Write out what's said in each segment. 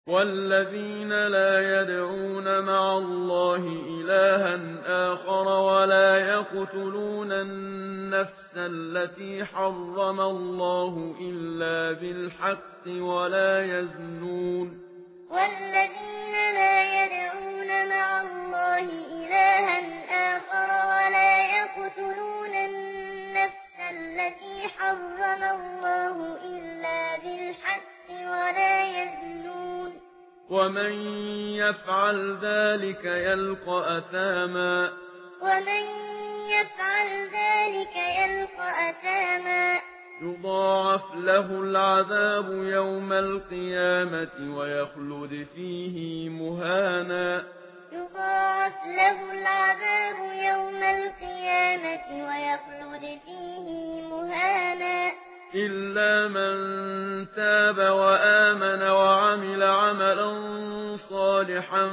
والذين لا يدعون مع الله إلها آخر ولا يقتلون النفس التي حرم الله إلا بالحق ولا يزنون والذين لا يدعون مع الله إلها آخر ولا يقتلون النفس التي حرم الله إلا بالحق ولا يزنون ومن يفعل ذلك يلقى أثاما يضاعف له العذاب يوم القيامة ويخلد فيه مهانا إلا من تاب وآمن وعمل عملا صالحا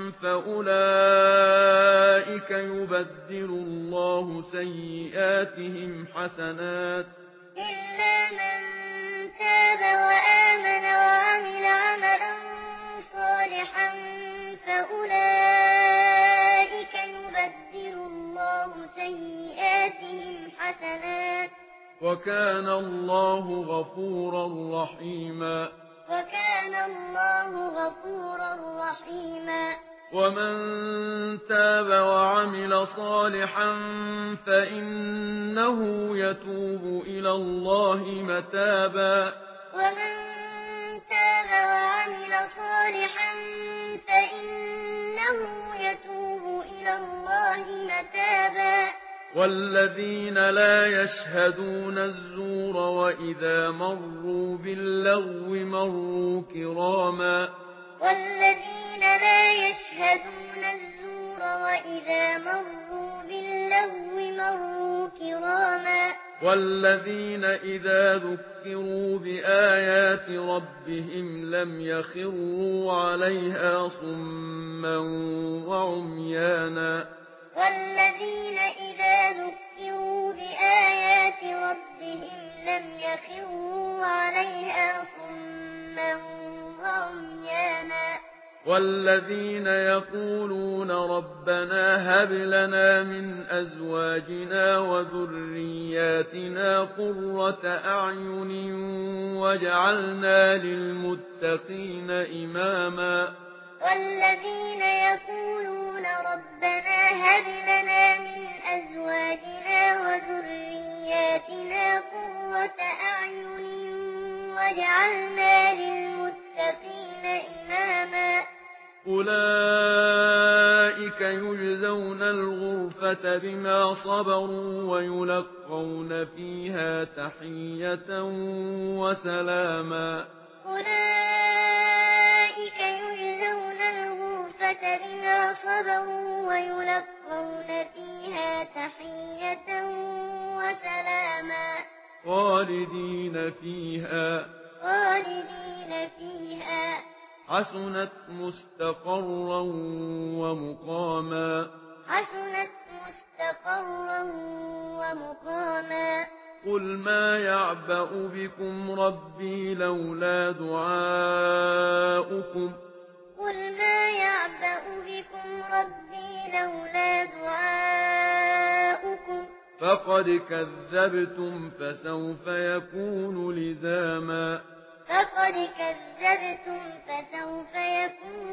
فأولئك يبدل الله سيئاتهم حسنات وكان الله غفورا رحيما ومن تاب وعمل صالحا فإنه يتوب إلى الله متابا والذين لا يشهدون الزور وإذا مروا باللغو مروا كراما والذين إذا ذكروا بآيات ربهم لم يخروا عليها صما وعميانا والذين يقولون ربنا هب لنا من أزواجنا وذرياتنا قرة أعين واجعلنا للمتقين إماما أولئك يجزون الغرفة بما صبروا ويلقون فيها تحية وسلاما خالدين فيها حسنت مستقرا ومقاما قل ما يعبأ بكم ربي لولا دعاؤكم فقد كذبتم فسوف يكون لزاما